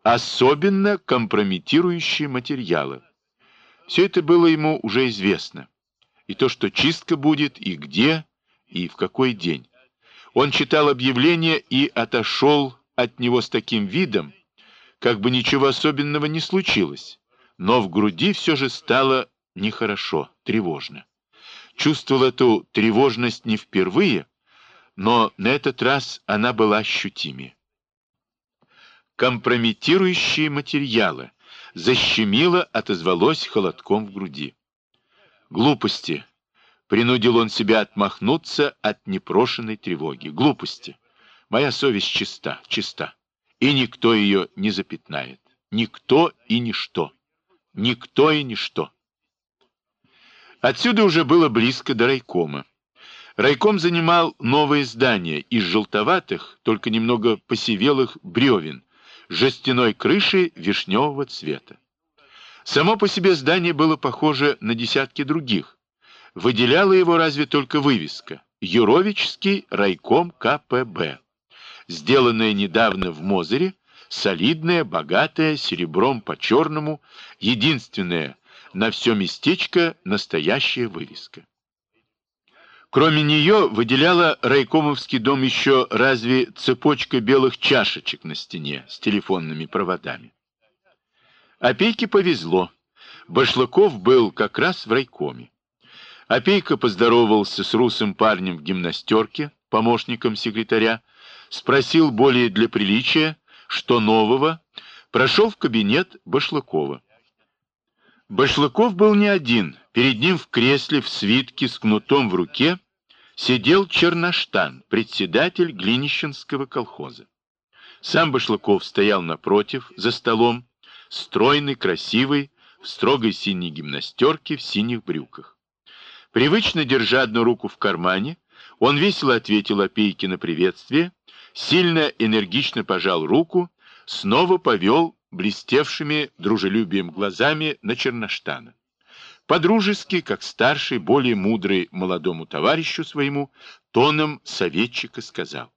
особенно компрометирующие материалы. Все это было ему уже известно. И то, что чистка будет, и где, и в какой день. Он читал объявление и отошел от него с таким видом, как бы ничего особенного не случилось, но в груди все же стало нехорошо, тревожно. Чувствовал эту тревожность не впервые, но на этот раз она была ощутимее. Компрометирующие материалы. Защемило, отозвалось холодком в груди. Глупости. Принудил он себя отмахнуться от непрошенной тревоги. Глупости. Моя совесть чиста, чиста. И никто ее не запятнает. Никто и ничто. Никто и ничто. Отсюда уже было близко до райкома. Райком занимал новое здание из желтоватых, только немного посивелых бревен, с жестяной крышей вишневого цвета. Само по себе здание было похоже на десятки других. Выделяла его разве только вывеска «Юровичский райком КПБ», сделанная недавно в Мозыре, солидная, богатая, серебром по черному, единственная на все местечко настоящая вывеска. Кроме нее выделяла райкомовский дом еще разве цепочка белых чашечек на стене с телефонными проводами. Опейке повезло. Башлыков был как раз в райкоме. Опейка поздоровался с русым парнем в гимнастерке, помощником секретаря, спросил более для приличия, что нового, прошел в кабинет Башлыкова. Башлыков был не один. Перед ним в кресле в свитке с кнутом в руке сидел Черноштан, председатель Глинищенского колхоза. Сам Башлыков стоял напротив, за столом, стройный, красивый, в строгой синей гимнастерке, в синих брюках. Привычно держа одну руку в кармане, он весело ответил Опейке на приветствие, сильно энергично пожал руку, снова повел блестевшими дружелюбием глазами на Черноштана. По-дружески, как старший, более мудрый молодому товарищу своему, тоном советчика сказал: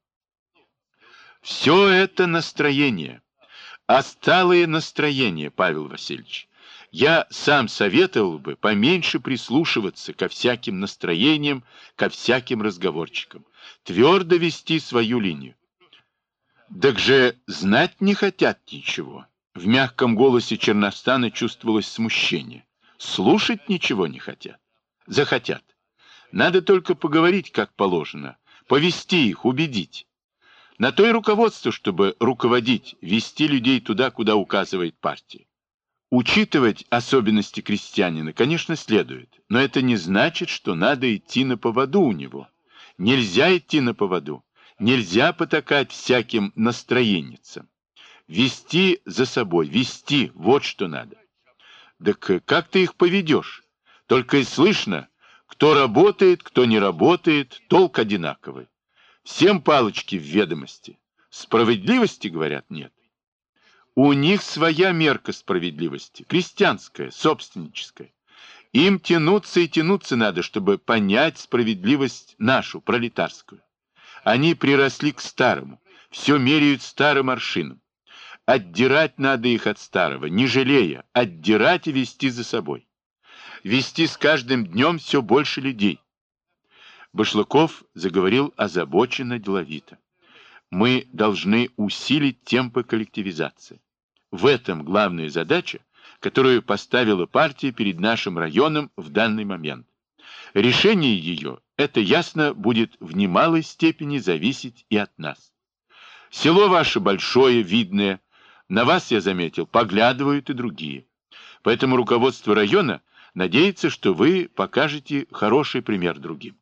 «Все это настроение, осталое настроение, Павел Васильевич. Я сам советовал бы поменьше прислушиваться ко всяким настроениям, ко всяким разговорчикам, твердо вести свою линию». «Так же знать не хотят ничего». В мягком голосе Черностана чувствовалось смущение. «Слушать ничего не хотят. Захотят. Надо только поговорить, как положено, повести их, убедить. На то и руководство, чтобы руководить, вести людей туда, куда указывает партия. Учитывать особенности крестьянина, конечно, следует, но это не значит, что надо идти на поводу у него. Нельзя идти на поводу. Нельзя потакать всяким настроенницам. Вести за собой, вести, вот что надо. Так как ты их поведешь? Только и слышно, кто работает, кто не работает, толк одинаковый. Всем палочки в ведомости. Справедливости, говорят, нет. У них своя мерка справедливости, крестьянская, собственническая. Им тянуться и тянуться надо, чтобы понять справедливость нашу, пролетарскую. Они приросли к старому, все меряют старым аршином. Отдирать надо их от старого, не жалея, отдирать и вести за собой. Вести с каждым днем все больше людей. Башлыков заговорил озабоченно, деловито. Мы должны усилить темпы коллективизации. В этом главная задача, которую поставила партия перед нашим районом в данный момент. Решение ее, это ясно, будет в немалой степени зависеть и от нас. Село ваше большое, видное, на вас, я заметил, поглядывают и другие. Поэтому руководство района надеется, что вы покажете хороший пример другим.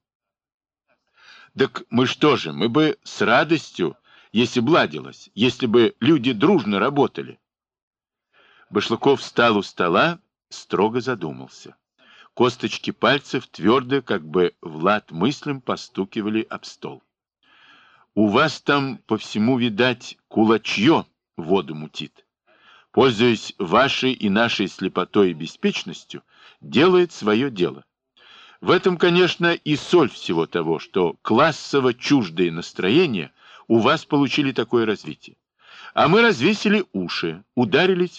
Так мы что же, мы бы с радостью, если б ладилось, если бы люди дружно работали. Башлыков встал у стола, строго задумался. Косточки пальцев твердо, как бы в лад мыслям, постукивали об стол. У вас там по всему, видать, кулачье воду мутит. Пользуясь вашей и нашей слепотой и беспечностью, делает свое дело. В этом, конечно, и соль всего того, что классово чуждые настроения у вас получили такое развитие. А мы развесили уши, ударились